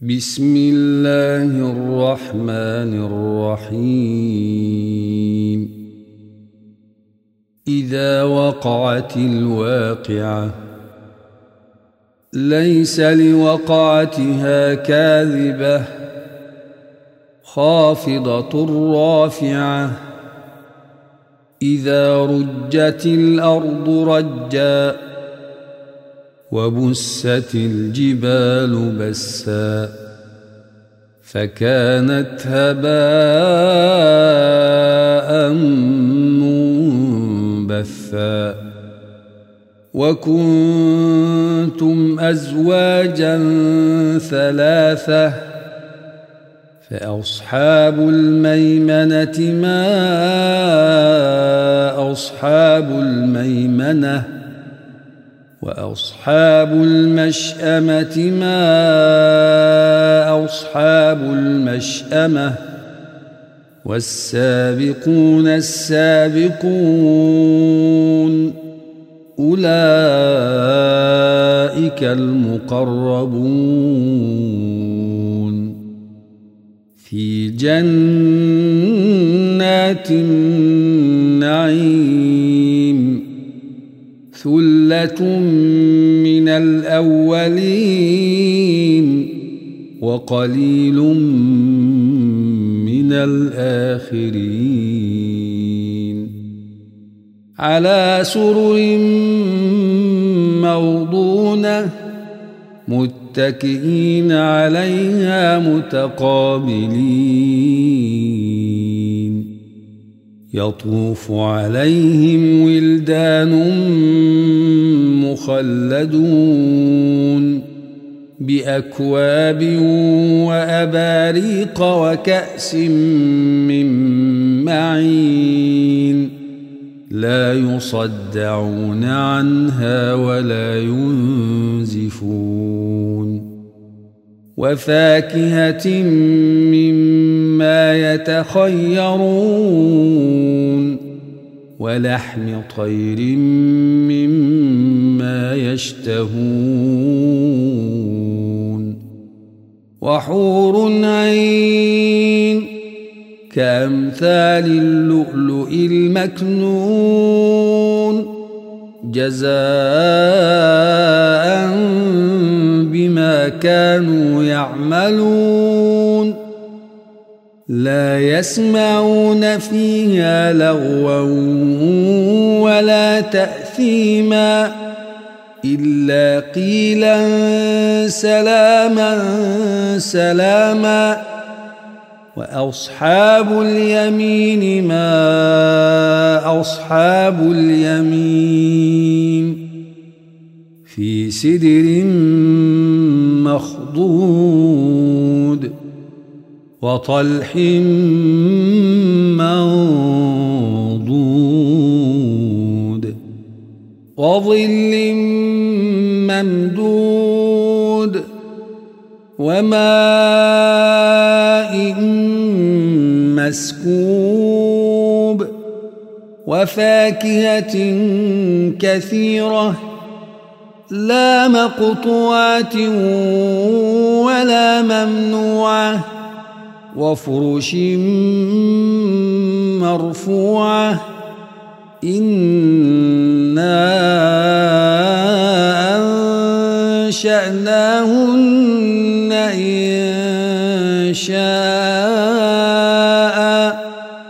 بسم الله الرحمن الرحيم. إذا وقعت الواقعة ليس لوقعتها كاذبة خافضة رافعة إذا رجت الأرض رجا وبست الجبال بسا فكانت هباء منبثا وكنتم أزواجا ثلاثة فأصحاب الميمنة ما أصحاب الميمنة وأصحاب المشأمة ما أصحاب المشأمة والسابقون السابقون أولئك المقربون في جنات النعيم ثلة من الأولين وقليل من الآخرين على سرر موضونة متكئين عليها متقابلين يطوف عليهم ولدان مخلدون بأكواب وأباريق وكأس من معين لا يصدعون عنها ولا ينزفون وفاكهة مما يتخيرون ولحم طير مما يشتهون وحور عين كأمثال اللؤلؤ المكنون جزاء بما كانوا يعملون لا يسمعون فيها لغوا ولا تأثيما إلا قيلا سلاما سلاما وأصحاب اليمين ما أصحاب اليمين في سدر مخضود وطلح منضود وظل ممدود وماء مسكوب وفاكهة كثيرة لا مقطوعة ولا ممنوعة وفرش مرفوعة إنا أنشأناهن إنشاء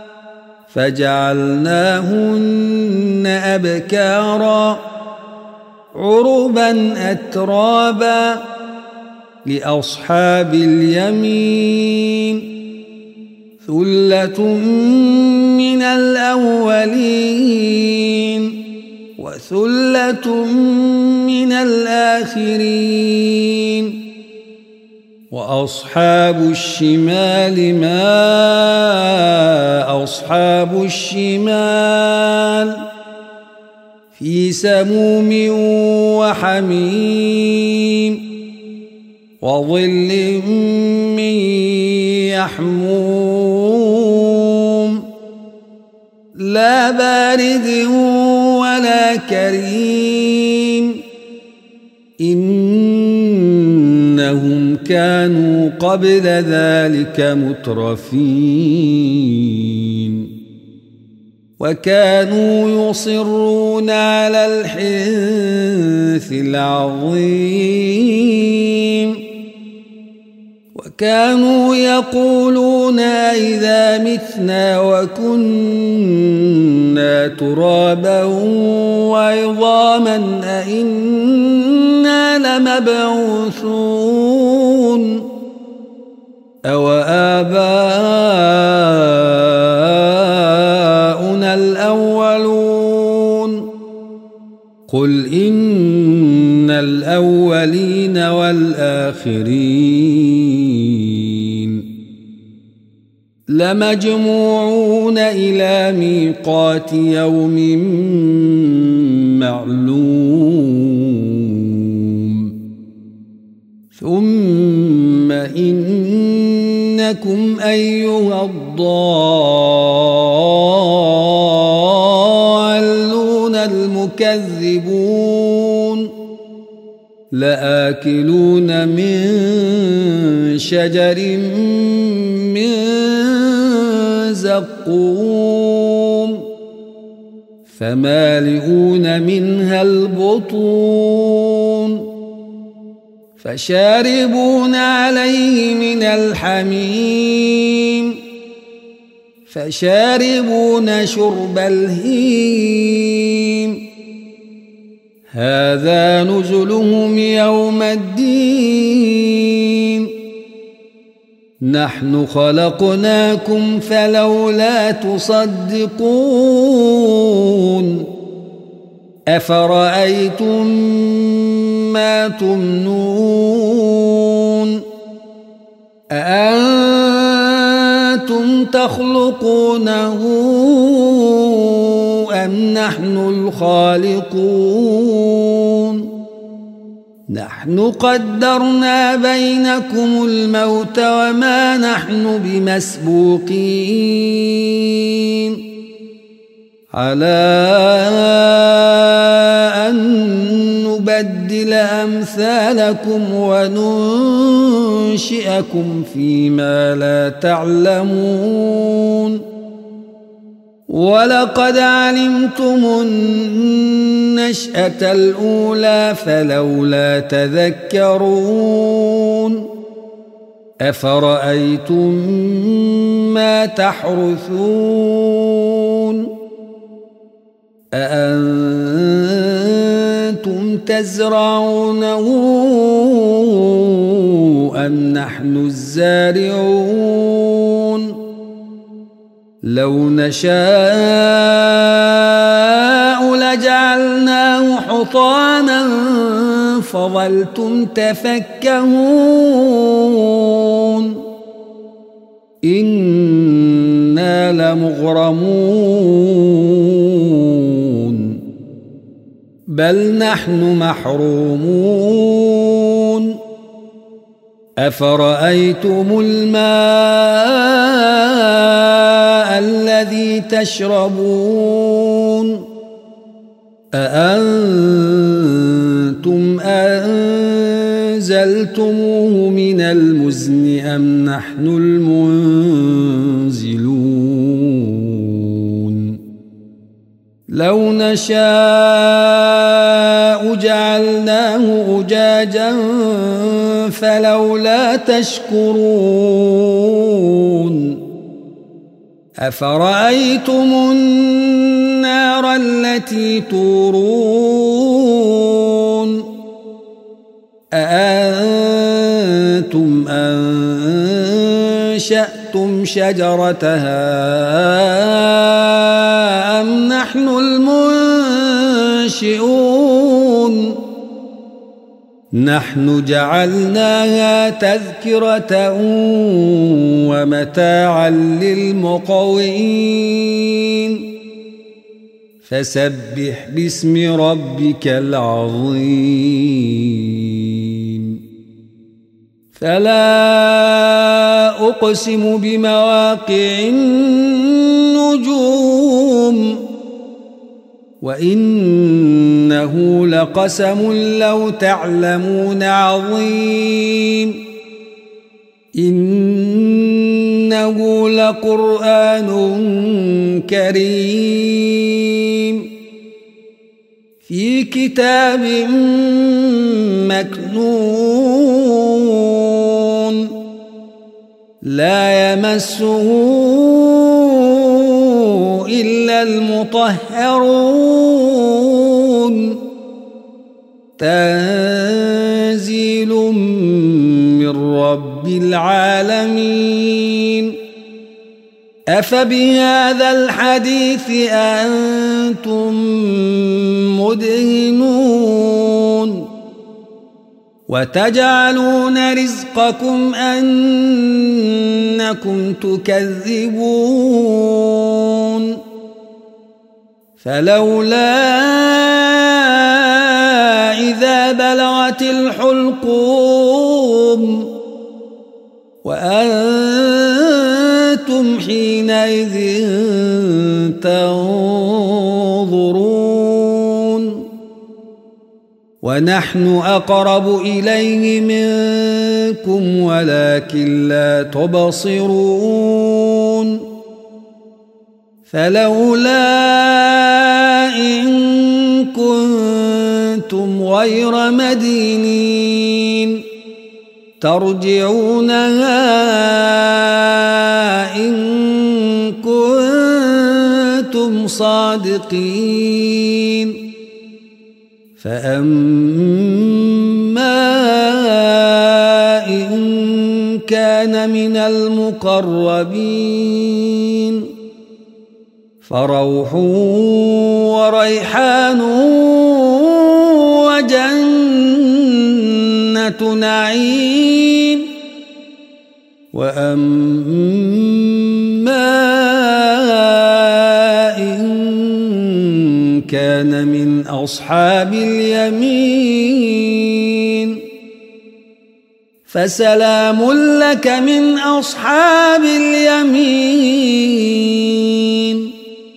فجعلناهن أبكارا عربا أترابا لأصحاب اليمين ثلة من الأولين وثلة من الآخرين وأصحاب الشمال ما أصحاب الشمال في سموم وحميم وظل من يحموم لا بارد ولا كريم إنهم كانوا قبل ذلك مترفين وكانوا يصرون على الحنث العظيم وكانوا يقولون إذا متنا وكنا ترابا وعظاما أئنا لمبعوثون أو آباؤنا الأولون قل إن الأولين والآخرين لمجموعون إلى ميقات يوم معلوم ثم إنكم أيها الضالون المكذبون لآكلون من شجر من زقوم فمالئون منها البطون فشاربون عليه من الحميم فشاربون شرب الهيم هذا نزلهم يوم الدين نحن خلقناكم فلولا تصدقون أفرأيتم ما تمنون أأنتم تخلقونه أم نحن الخالقون نحن قدرنا بينكم الموت وما نحن بمسبوقين على أن نبدل أمثالكم وننشئكم فيما لا تعلمون ولقد علمتم النشأة الأولى فلولا تذكرون أفرأيتم ما تحرثون أأنتم تزرعونه أم نحن الزارعون لو نشاء لجعلناه حطاما فظلتم تفكهون إنا لمغرمون بل نحن محرومون أفرأيتم الماء الذي تشربون أأنتم أنزلتموه من المزن أم نحن المنزلون لو نشاء جعلناه أجاجا فلولا تشكرون أفرأيتم النار التي تورون أأنتم أنشأتم شجرتها أم نحن المنشئون نحن جعلناها تذكرة ومتاعا للمقوين فسبح باسم ربك العظيم فلا أقسم بمواقع النجوم وإنه لقسم لو تعلمون عظيم إنه لقرآن كريم في كتاب مكنون لا يمسه إلا المطهرون تنزيل من رب العالمين أفبهذا الحديث أنتم مدهنون وتجعلون رزقكم أنكم تكذبون فلولا إذا بلغت الحلقوم وأنتم حينئذ تنظرون ونحن أقرب إليه منكم ولكن لا تبصرون فلولا إن كنتم غير مدينين ترجعونها إن كنتم صادقين فأما إن كان من المقربين فروح وريحان وجنة نعيم وأما إن كان من أصحاب اليمين فسلام لك من أصحاب اليمين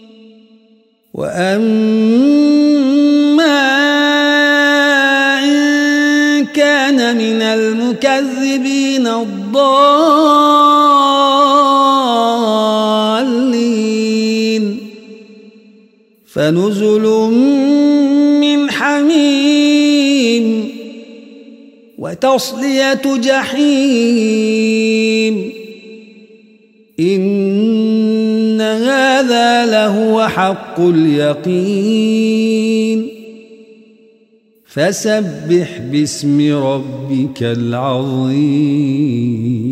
وأما إن كان من المكذبين الضالين فنزل من حميم وتصلية جحيم إن هذا لهو حق اليقين فسبح باسم ربك العظيم.